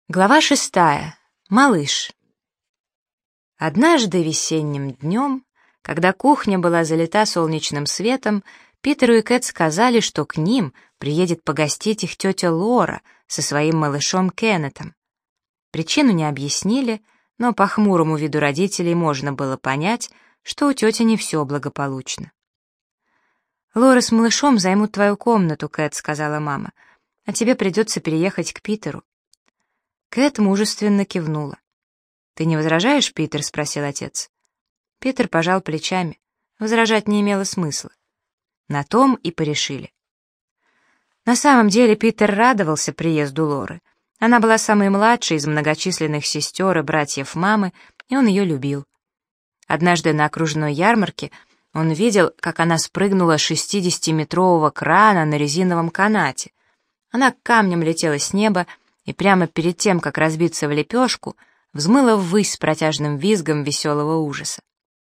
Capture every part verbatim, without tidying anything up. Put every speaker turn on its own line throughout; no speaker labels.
Глава шестая. Малыш. Однажды весенним днем, когда кухня была залита солнечным светом, Питеру и Кэт сказали, что к ним приедет погостить их тетя Лора со своим малышом Кеннетом. Причину не объяснили, но по хмурому виду родителей можно было понять, что у тети не все благополучно. «Лора с малышом займут твою комнату, Кэт», — сказала мама, — «а тебе придется переехать к Питеру». Кэт мужественно кивнула. «Ты не возражаешь, Питер?» — спросил отец. Питер пожал плечами. Возражать не имело смысла. На том и порешили. На самом деле Питер радовался приезду Лоры. Она была самой младшей из многочисленных сестер и братьев мамы, и он ее любил. Однажды на окружной ярмарке он видел, как она спрыгнула с шестидесятиметрового крана на резиновом канате. Она камнем летела с неба, и прямо перед тем, как разбиться в лепешку, взмыла ввысь с протяжным визгом веселого ужаса.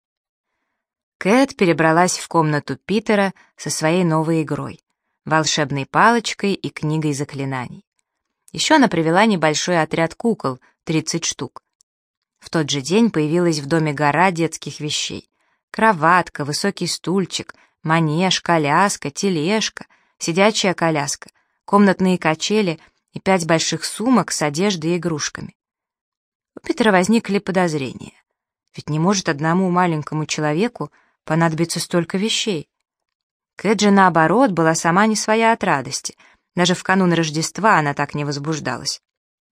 Кэт перебралась в комнату Питера со своей новой игрой — волшебной палочкой и книгой заклинаний. Еще она привела небольшой отряд кукол, тридцать штук. В тот же день появилась в доме гора детских вещей. Кроватка, высокий стульчик, манеж, коляска, тележка, сидячая коляска, комнатные качели — и пять больших сумок с одеждой и игрушками. У Питера возникли подозрения. Ведь не может одному маленькому человеку понадобиться столько вещей. Кэт же, наоборот, была сама не своя от радости. Даже в канун Рождества она так не возбуждалась.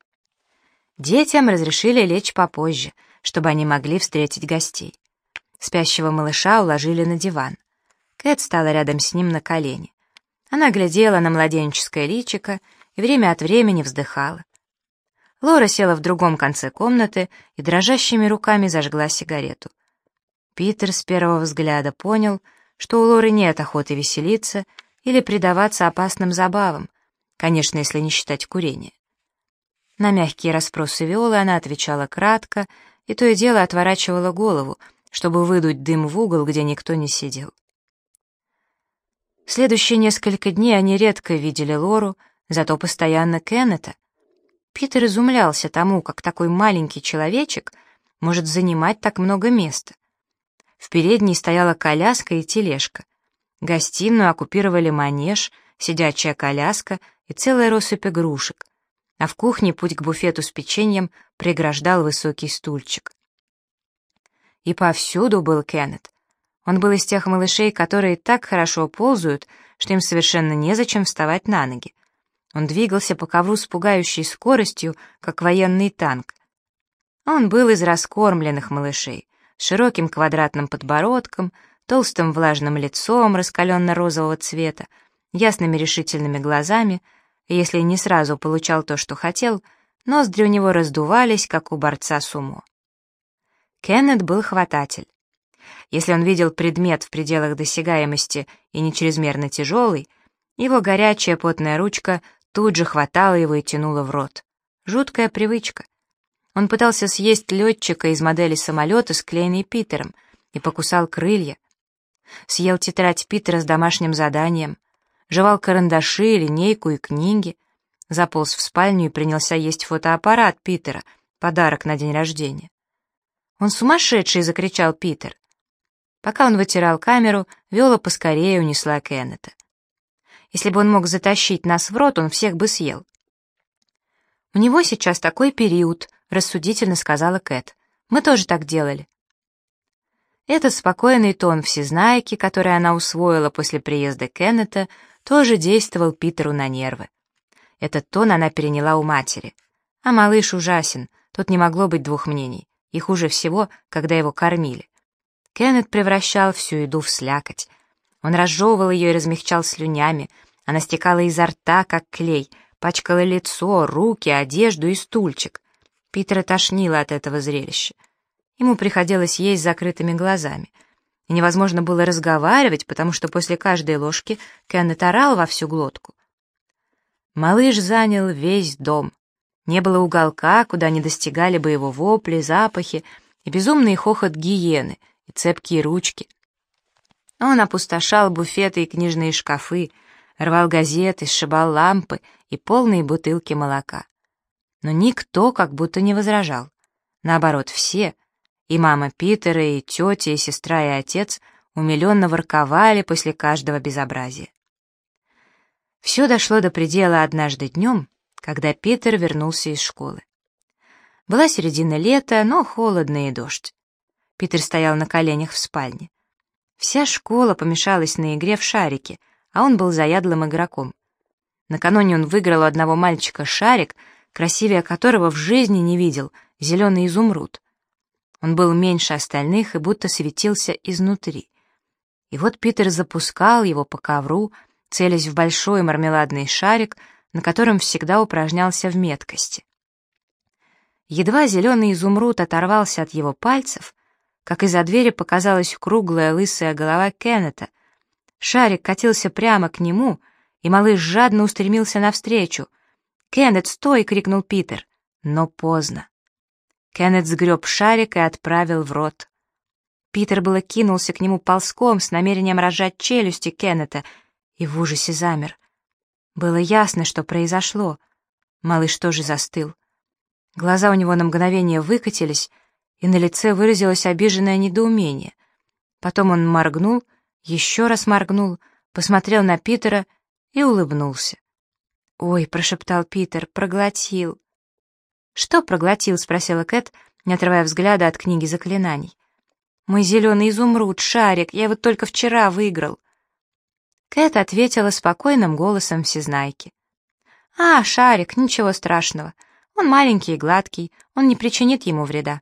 Детям разрешили лечь попозже, чтобы они могли встретить гостей. Спящего малыша уложили на диван. Кэт стала рядом с ним на колени. Она глядела на младенческое личико и время от времени вздыхала. Лора села в другом конце комнаты и дрожащими руками зажгла сигарету. Питер с первого взгляда понял, что у Лоры нет охоты веселиться или предаваться опасным забавам, конечно, если не считать курения. На мягкие расспросы Виолы она отвечала кратко и то и дело отворачивала голову, чтобы выдуть дым в угол, где никто не сидел. Следующие несколько дней они редко видели Лору, зато постоянно Кеннета. Питер изумлялся тому, как такой маленький человечек может занимать так много места. В передней стояла коляска и тележка. Гостиную оккупировали манеж, сидячая коляска и целая россыпь игрушек. А в кухне путь к буфету с печеньем преграждал высокий стульчик. И повсюду был Кеннет. Он был из тех малышей, которые так хорошо ползают, что им совершенно незачем вставать на ноги. Он двигался по ковру с пугающей скоростью, как военный танк. Он был из раскормленных малышей, с широким квадратным подбородком, толстым влажным лицом раскаленно-розового цвета, ясными решительными глазами, и если не сразу получал то, что хотел, ноздри у него раздувались, как у борца сумо. Кеннет был хвататель. Если он видел предмет в пределах досягаемости и не чрезмерно тяжелый, его горячая потная ручка тут же хватала его и тянула в рот. Жуткая привычка. Он пытался съесть летчика из модели самолета, склеенной Питером, и покусал крылья. Съел тетрадь Питера с домашним заданием, жевал карандаши, линейку и книги, заполз в спальню и принялся есть фотоаппарат Питера, подарок на день рождения. «Он сумасшедший!» — закричал Питер. Пока он вытирал камеру, Виола поскорее унесла Кеннета. Если бы он мог затащить нас в рот, он всех бы съел. «У него сейчас такой период», — рассудительно сказала Кэт. «Мы тоже так делали». Этот спокойный тон всезнайки, который она усвоила после приезда Кеннета, тоже действовал Питеру на нервы. Этот тон она переняла у матери. А малыш ужасен, тут не могло быть двух мнений, и хуже всего, когда его кормили. Кеннет превращал всю еду в слякоть. Он разжевывал ее и размягчал слюнями, она стекала изо рта, как клей, пачкала лицо, руки, одежду и стульчик. Питера тошнило от этого зрелища. Ему приходилось есть с закрытыми глазами. И невозможно было разговаривать, потому что после каждой ложки Кеннет орал во всю глотку. Малыш занял весь дом. Не было уголка, куда не достигали бы его вопли, запахи и безумный хохот гиены, и цепкие ручки. Он опустошал буфеты и книжные шкафы, рвал газеты, сшибал лампы и полные бутылки молока. Но никто как будто не возражал. Наоборот, все, и мама Питера, и тетя, и сестра, и отец, умиленно ворковали после каждого безобразия. Все дошло до предела однажды днем, когда Питер вернулся из школы. Была середина лета, но холодно и дождь. Питер стоял на коленях в спальне. Вся школа помешалась на игре в шарики, а он был заядлым игроком. Накануне он выиграл у одного мальчика шарик, красивее которого в жизни не видел, зеленый изумруд. Он был меньше остальных и будто светился изнутри. И вот Питер запускал его по ковру, целясь в большой мармеладный шарик, на котором всегда упражнялся в меткости. Едва зеленый изумруд оторвался от его пальцев, как из-за двери показалась круглая лысая голова Кеннета. Шарик катился прямо к нему, и малыш жадно устремился навстречу. «Кеннет, стой!» — крикнул Питер. Но поздно. Кеннет сгреб шарик и отправил в рот. Питер было кинулся к нему ползком с намерением разжать челюсти Кеннета и в ужасе замер. Было ясно, что произошло. Малыш тоже застыл. Глаза у него на мгновение выкатились, и на лице выразилось обиженное недоумение. Потом он моргнул, еще раз моргнул, посмотрел на Питера и улыбнулся. «Ой», — прошептал Питер, — «проглотил». «Что проглотил?» — спросила Кэт, не отрывая взгляда от книги заклинаний. «Мой зеленый изумруд, шарик, я его только вчера выиграл». Кэт ответила спокойным голосом всезнайки. «А, шарик, ничего страшного. Он маленький и гладкий, он не причинит ему вреда».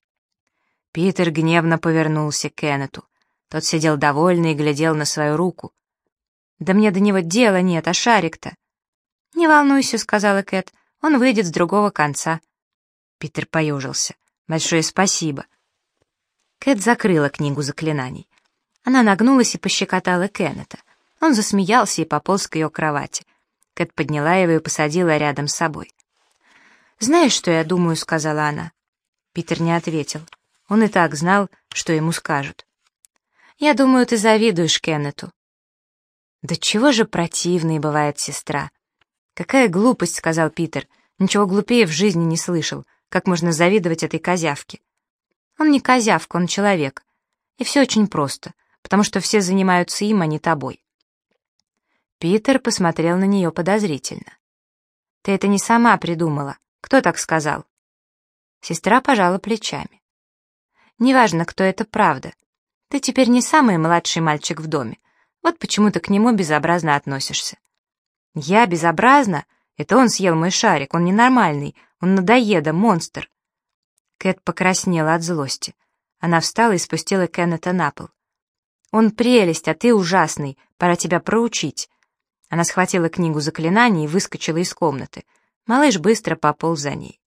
Питер гневно повернулся к Кеннету. Тот сидел довольный и глядел на свою руку. «Да мне до него дела нет, а шарик-то?» «Не волнуйся», — сказала Кэт, — «он выйдет с другого конца». Питер поежился. «Большое спасибо». Кэт закрыла книгу заклинаний. Она нагнулась и пощекотала Кеннета. Он засмеялся и пополз к ее кровати. Кэт подняла его и посадила рядом с собой. «Знаешь, что я думаю?» — сказала она. Питер не ответил. Он и так знал, что ему скажут. «Я думаю, ты завидуешь Кеннету». «Да чего же противной бывает сестра?» «Какая глупость», — сказал Питер. «Ничего глупее в жизни не слышал. Как можно завидовать этой козявке?» «Он не козявка, он человек. И все очень просто, потому что все занимаются им, а не тобой». Питер посмотрел на нее подозрительно. «Ты это не сама придумала. Кто так сказал?» Сестра пожала плечами. «Неважно, кто это, правда. Ты теперь не самый младший мальчик в доме. Вот почему ты к нему безобразно относишься». «Я безобразно? Это он съел мой шарик, он ненормальный, он надоеда, монстр». Кэт покраснела от злости. Она встала и спустила Кеннета на пол. «Он прелесть, а ты ужасный, пора тебя проучить». Она схватила книгу заклинаний и выскочила из комнаты. Малыш быстро пополз за ней.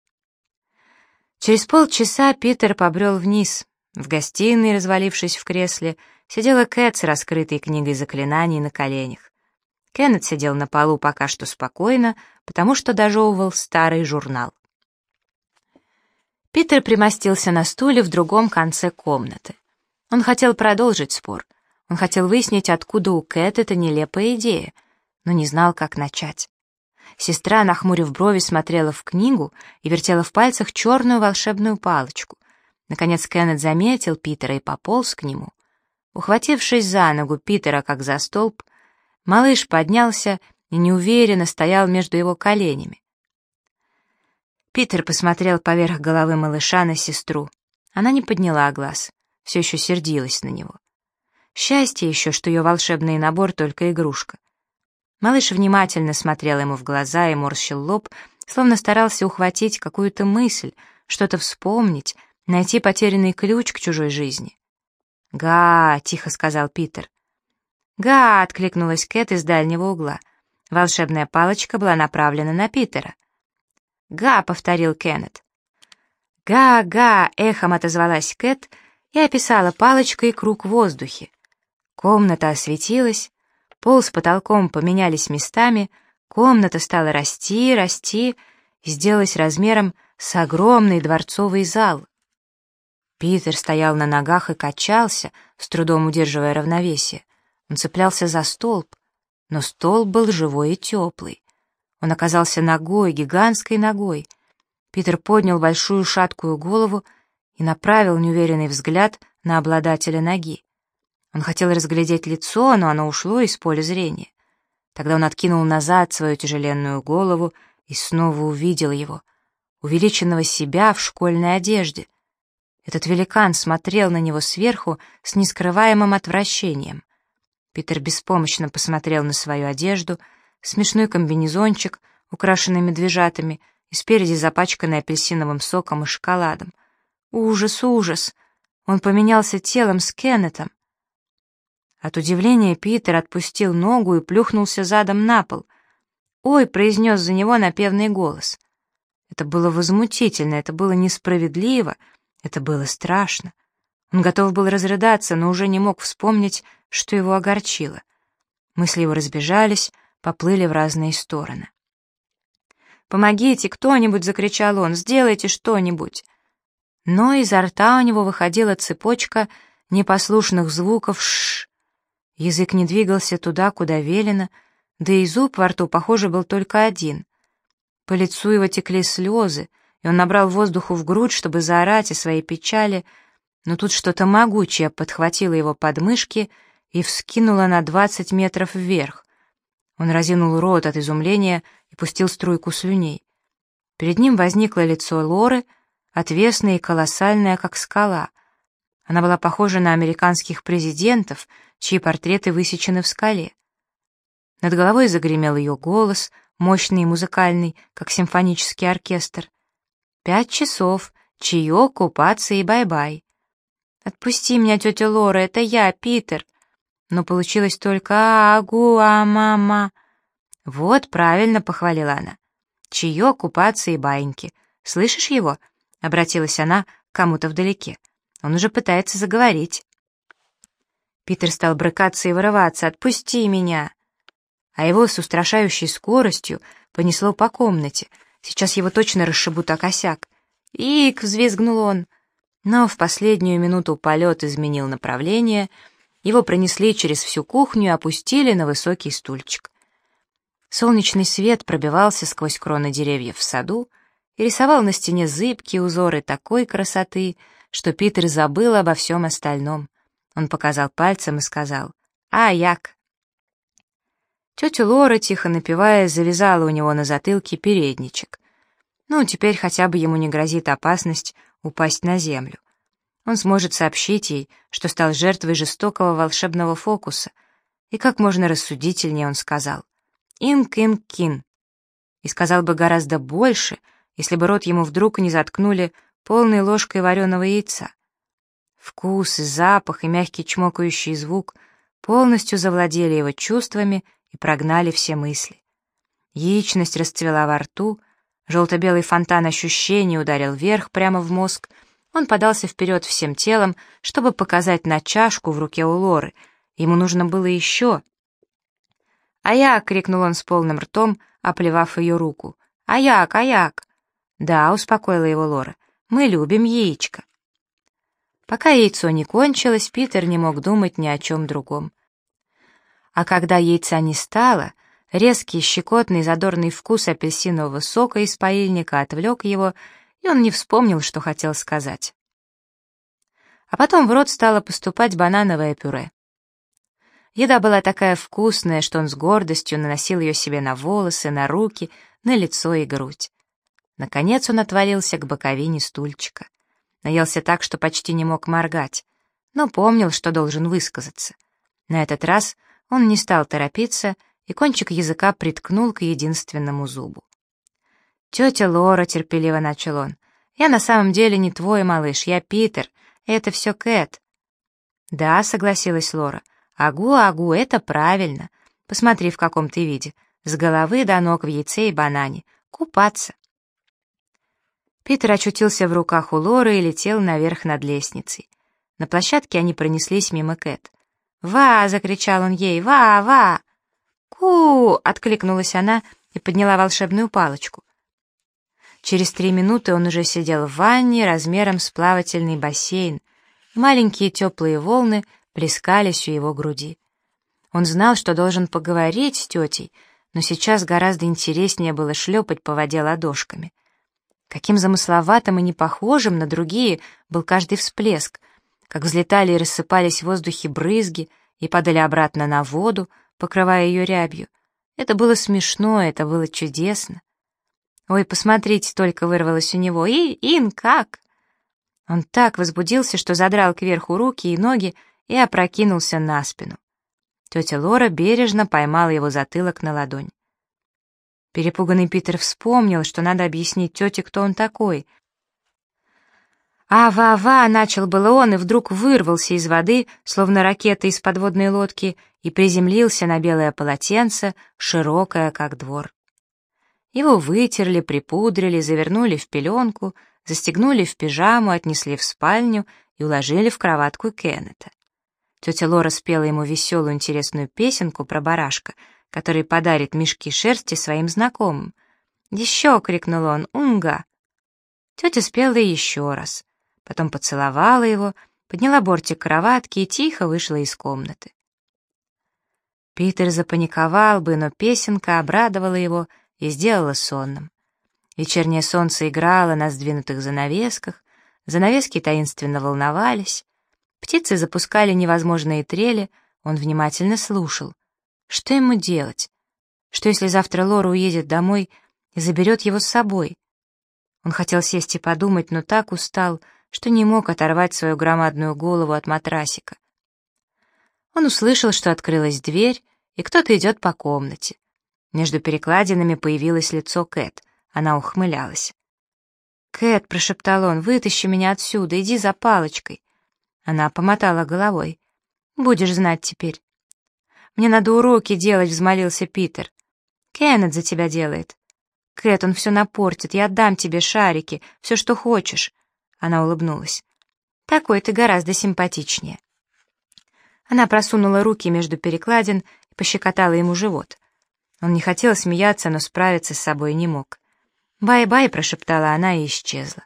Через полчаса Питер побрел вниз. В гостиной, развалившись в кресле, сидела Кэт с раскрытой книгой заклинаний на коленях. Кеннет сидел на полу пока что спокойно, потому что дожевывал старый журнал. Питер примостился на стуле в другом конце комнаты. Он хотел продолжить спор. Он хотел выяснить, откуда у Кэт эта нелепая идея, но не знал, как начать. Сестра, нахмурив брови, смотрела в книгу и вертела в пальцах черную волшебную палочку. Наконец Кеннет заметил Питера и пополз к нему. Ухватившись за ногу Питера, как за столб, малыш поднялся и неуверенно стоял между его коленями. Питер посмотрел поверх головы малыша на сестру. Она не подняла глаз, все еще сердилась на него. Счастье еще, что ее волшебный набор только игрушка. Малыш внимательно смотрел ему в глаза и морщил лоб, словно старался ухватить какую-то мысль, что-то вспомнить, найти потерянный ключ к чужой жизни. «Га!» — тихо сказал Питер. «Га!» — откликнулась Кэт из дальнего угла. Волшебная палочка была направлена на Питера. «Га!» — повторил Кеннет. «Га-га!» — эхом отозвалась Кэт и описала палочкой круг в воздухе. Комната осветилась, пол с потолком поменялись местами, комната стала расти, расти и сделалась размером с огромный дворцовый зал. Питер стоял на ногах и качался, с трудом удерживая равновесие. Он цеплялся за столб, но столб был живой и теплый. Он оказался ногой, гигантской ногой. Питер поднял большую шаткую голову и направил неуверенный взгляд на обладателя ноги. Он хотел разглядеть лицо, но оно ушло из поля зрения. Тогда он откинул назад свою тяжеленную голову и снова увидел его, увеличенного себя в школьной одежде. Этот великан смотрел на него сверху с нескрываемым отвращением. Питер беспомощно посмотрел на свою одежду, смешной комбинезончик, украшенный медвежатами, и спереди запачканный апельсиновым соком и шоколадом. Ужас, ужас! Он поменялся телом с Кеннетом. От удивления Питер отпустил ногу и плюхнулся задом на пол. «Ой!» — произнес за него напевный голос. Это было возмутительно, это было несправедливо, это было страшно. Он готов был разрыдаться, но уже не мог вспомнить, что его огорчило. Мысли его разбежались, поплыли в разные стороны. «Помогите, кто-нибудь!» — закричал он. «Сделайте что-нибудь!» Но изо рта у него выходила цепочка непослушных звуков «ш». Язык не двигался туда, куда велено, да и зуб во рту, похоже, был только один. По лицу его текли слезы, и он набрал воздуху в грудь, чтобы заорать о своей печали, но тут что-то могучее подхватило его подмышки и вскинуло на двадцать метров вверх. Он разинул рот от изумления и пустил струйку слюней. Перед ним возникло лицо Лоры, отвесное и колоссальное, как скала. Она была похожа на американских президентов, чьи портреты высечены в скале. Над головой загремел ее голос, мощный и музыкальный, как симфонический оркестр. «Пять часов, чаек, купаться и бай-бай». «Отпусти меня, тетя Лора, это я, Питер». Но получилось только «агу-а-мама». «Вот, правильно», — похвалила она. «Чаек, купаться и баиньки. Слышишь его?» — обратилась она к кому-то вдалеке. «Он уже пытается заговорить». Питер стал брыкаться и вырываться. «Отпусти меня!» А его с устрашающей скоростью понесло по комнате. Сейчас его точно расшибут о косяк. «Ик!» — взвизгнул он. Но в последнюю минуту полет изменил направление. Его пронесли через всю кухню и опустили на высокий стульчик. Солнечный свет пробивался сквозь кроны деревьев в саду и рисовал на стене зыбкие узоры такой красоты, что Питер забыл обо всем остальном. Он показал пальцем и сказал «А-як». Тетя Лора, тихо напевая, завязала у него на затылке передничек. Ну, теперь хотя бы ему не грозит опасность упасть на землю. Он сможет сообщить ей, что стал жертвой жестокого волшебного фокуса, и как можно рассудительнее он сказал «Инк-инк-кин», и сказал бы гораздо больше, если бы рот ему вдруг не заткнули полной ложкой вареного яйца. Вкус, и запах, и мягкий чмокающий звук полностью завладели его чувствами и прогнали все мысли. Яичность расцвела во рту, желто-белый фонтан ощущений ударил вверх прямо в мозг, он подался вперед всем телом, чтобы показать на чашку в руке у Лоры. Ему нужно было еще. «Аяк!» — крикнул он с полным ртом, оплевав ее руку. «Аяк! Аяк!» «Да», — успокоила его Лора, — «мы любим яичко». Пока яйцо не кончилось, Питер не мог думать ни о чем другом. А когда яйца не стало, резкий, щекотный, задорный вкус апельсинового сока из паильника отвлек его, и он не вспомнил, что хотел сказать. А потом в рот стало поступать банановое пюре. Еда была такая вкусная, что он с гордостью наносил ее себе на волосы, на руки, на лицо и грудь. Наконец он отвалился к боковине стульчика. Наелся так, что почти не мог моргать, но помнил, что должен высказаться. На этот раз он не стал торопиться и кончик языка приткнул к единственному зубу. «Тетя Лора», — терпеливо начал он, — «я на самом деле не твой малыш, я Питер, это все Кэт». «Да», — согласилась Лора, — «агу, агу, это правильно. Посмотри, в каком ты виде, с головы до ног в яйце и банане. Купаться». Питер очутился в руках у Лоры и летел наверх над лестницей. На площадке они пронеслись мимо Кэт. «Ва!» — закричал он ей. «Ва! Ва!» «Ку!» — откликнулась она и подняла волшебную палочку. Через три минуты он уже сидел в ванне размером с плавательный бассейн, и маленькие теплые волны плескались у его груди. Он знал, что должен поговорить с тетей, но сейчас гораздо интереснее было шлепать по воде ладошками. Каким замысловатым и непохожим на другие был каждый всплеск, как взлетали и рассыпались в воздухе брызги и падали обратно на воду, покрывая ее рябью. Это было смешно, это было чудесно. «Ой, посмотрите, только вырвалось у него. И, Ин, как?» Он так возбудился, что задрал кверху руки и ноги и опрокинулся на спину. Тетя Лора бережно поймала его затылок на ладонь. Перепуганный Питер вспомнил, что надо объяснить тете, кто он такой. «А-ва-ва!» — начал было он, и вдруг вырвался из воды, словно ракета из подводной лодки, и приземлился на белое полотенце, широкое, как двор. Его вытерли, припудрили, завернули в пеленку, застегнули в пижаму, отнесли в спальню и уложили в кроватку Кеннета. Тетя Лора спела ему веселую интересную песенку про барашка, который подарит мешки шерсти своим знакомым. «Еще!» — крикнул он, «Унга!» Тетя спела еще раз, потом поцеловала его, подняла бортик кроватки и тихо вышла из комнаты. Питер запаниковал бы, но песенка обрадовала его и сделала сонным. Вечернее солнце играло на сдвинутых занавесках, занавески таинственно волновались, птицы запускали невозможные трели, он внимательно слушал. Что ему делать? Что, если завтра Лора уедет домой и заберет его с собой? Он хотел сесть и подумать, но так устал, что не мог оторвать свою громадную голову от матрасика. Он услышал, что открылась дверь, и кто-то идет по комнате. Между перекладинами появилось лицо Кэт. Она ухмылялась. «Кэт», — прошептал он, — «вытащи меня отсюда, иди за палочкой». Она помотала головой. «Будешь знать теперь». «Мне надо уроки делать», — взмолился Питер. «Кеннет за тебя делает». «Кэт, он все напортит, я отдам тебе шарики, все, что хочешь». Она улыбнулась. «Такой ты гораздо симпатичнее». Она просунула руки между перекладин и пощекотала ему живот. Он не хотел смеяться, но справиться с собой не мог. «Бай-бай», — прошептала она и исчезла.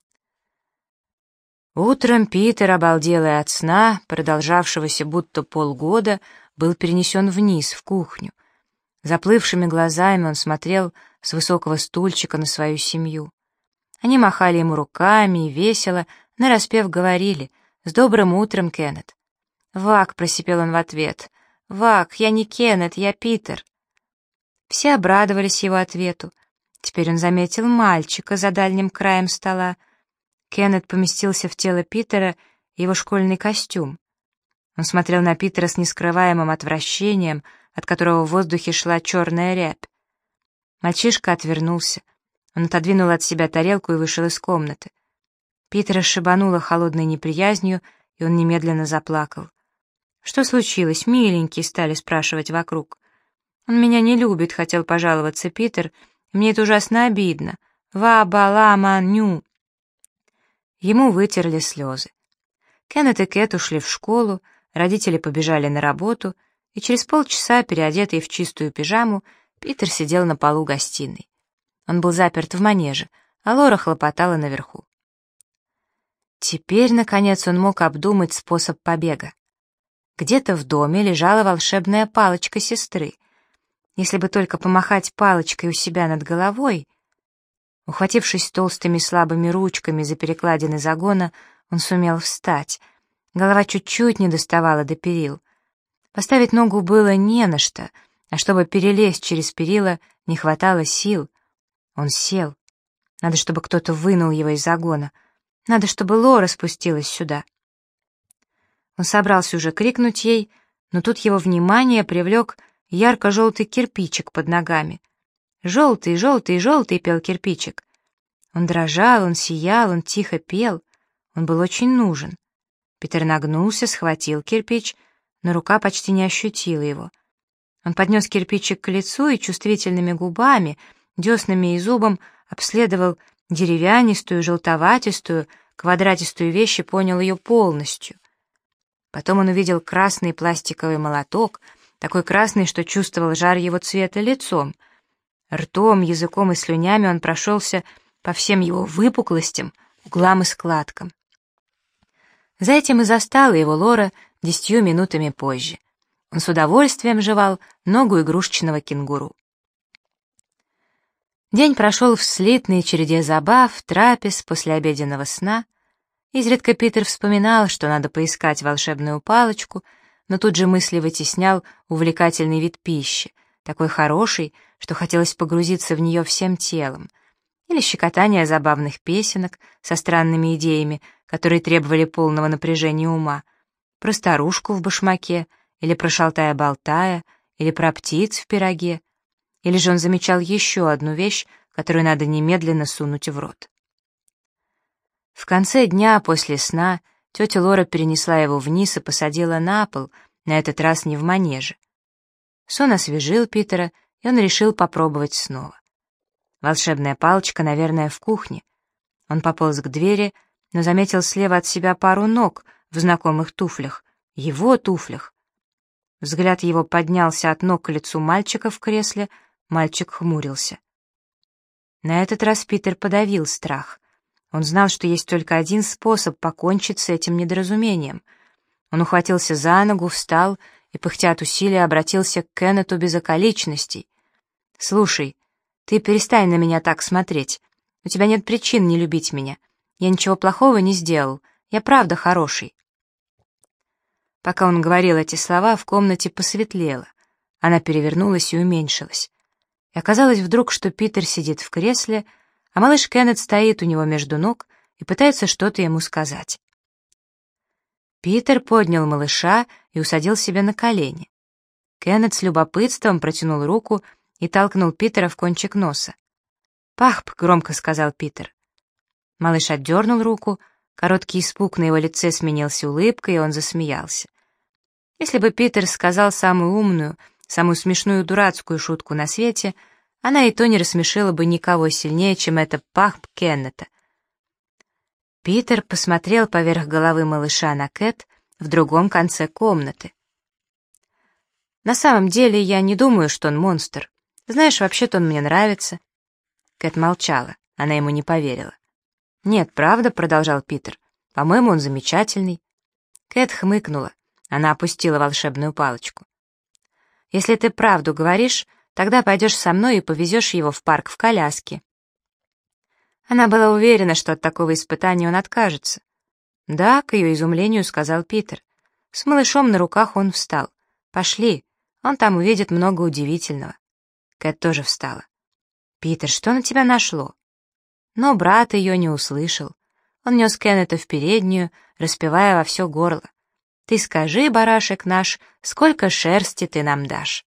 Утром Питер, обалделый от сна, продолжавшегося будто полгода, был перенесен вниз, в кухню. Заплывшими глазами он смотрел с высокого стульчика на свою семью. Они махали ему руками и весело, нараспев говорили: «С добрым утром, Кеннет!» «Вак», — просипел он в ответ, — «Вак, я не Кеннет, я Питер». Все обрадовались его ответу. Теперь он заметил мальчика за дальним краем стола. Кеннет поместился в тело Питера и его школьный костюм. Он смотрел на Питера с нескрываемым отвращением, от которого в воздухе шла черная рябь. Мальчишка отвернулся. Он отодвинул от себя тарелку и вышел из комнаты. Питера шибануло холодной неприязнью, и он немедленно заплакал. «Что случилось, миленький?» — стали спрашивать вокруг. «Он меня не любит», — хотел пожаловаться Питер, — «мне это ужасно обидно. Ва-ба-ла-ма-ню». Ему вытерли слезы. Кеннет и Кэт ушли в школу, родители побежали на работу, и через полчаса, переодетый в чистую пижаму, Питер сидел на полу гостиной. Он был заперт в манеже, а Лора хлопотала наверху. Теперь, наконец, он мог обдумать способ побега. Где-то в доме лежала волшебная палочка сестры. Если бы только помахать палочкой у себя над головой... Ухватившись толстыми слабыми ручками за перекладины загона, он сумел встать. Голова чуть-чуть не доставала до перил. Поставить ногу было не на что, а чтобы перелезть через перила, не хватало сил. Он сел. Надо, чтобы кто-то вынул его из загона. Надо, чтобы Лора спустилась сюда. Он собрался уже крикнуть ей, но тут его внимание привлек ярко-желтый кирпичик под ногами. «Желтый, желтый, желтый!» — пел кирпичик. Он дрожал, он сиял, он тихо пел. Он был очень нужен. Питер нагнулся, схватил кирпич, но рука почти не ощутила его. Он поднес кирпичик к лицу и чувствительными губами, деснами и зубом обследовал деревянистую, желтоватистую, квадратистую вещь и понял ее полностью. Потом он увидел красный пластиковый молоток, такой красный, что чувствовал жар его цвета лицом. Ртом, языком и слюнями он прошелся по всем его выпуклостям, углам и складкам. За этим и застала его Лора десятью минутами позже. Он с удовольствием жевал ногу игрушечного кенгуру. День прошел в слитной череде забав, трапез, послеобеденного сна. Изредка Питер вспоминал, что надо поискать волшебную палочку, но тут же мысли вытеснял увлекательный вид пищи, такой хороший, что хотелось погрузиться в нее всем телом, или щекотание забавных песенок со странными идеями, которые требовали полного напряжения ума, про старушку в башмаке, или про шалтая-болтая, или про птиц в пироге, или же он замечал еще одну вещь, которую надо немедленно сунуть в рот. В конце дня после сна тетя Лора перенесла его вниз и посадила на пол, на этот раз не в манеже. Сон освежил Питера, и он решил попробовать снова. Волшебная палочка, наверное, в кухне. Он пополз к двери, но заметил слева от себя пару ног в знакомых туфлях, его туфлях. Взгляд его поднялся от ног к лицу мальчика в кресле, мальчик хмурился. На этот раз Питер подавил страх. Он знал, что есть только один способ покончить с этим недоразумением. Он ухватился за ногу, встал и, пыхтя от усилия, обратился к Кеннету без околичностей. «Слушай, ты перестань на меня так смотреть. У тебя нет причин не любить меня. Я ничего плохого не сделал. Я правда хороший». Пока он говорил эти слова, в комнате посветлело. Она перевернулась и уменьшилась. И оказалось вдруг, что Питер сидит в кресле, а малыш Кеннет стоит у него между ног и пытается что-то ему сказать. Питер поднял малыша и усадил себе на колени. Кеннет с любопытством протянул руку и толкнул Питера в кончик носа. «Пахп!» — громко сказал Питер. Малыш отдернул руку, короткий испуг на его лице сменился улыбкой, и он засмеялся. Если бы Питер сказал самую умную, самую смешную дурацкую шутку на свете, она и то не рассмешила бы никого сильнее, чем это «Пахп» Кеннета. Питер посмотрел поверх головы малыша на Кэт в другом конце комнаты. «На самом деле, я не думаю, что он монстр. Знаешь, вообще-то он мне нравится». Кэт молчала, она ему не поверила. «Нет, правда», — продолжал Питер, — «по-моему, он замечательный». Кэт хмыкнула, она опустила волшебную палочку. «Если ты правду говоришь, тогда пойдешь со мной и повезешь его в парк в коляске». Она была уверена, что от такого испытания он откажется. «Да», — к ее изумлению сказал Питер. С малышом на руках он встал. «Пошли, он там увидит много удивительного». Кэт тоже встала. «Питер, что на тебя нашло?» Но брат ее не услышал. Он нес Кеннета в переднюю, распевая во все горло. «Ты скажи, барашек наш, сколько шерсти ты нам дашь?»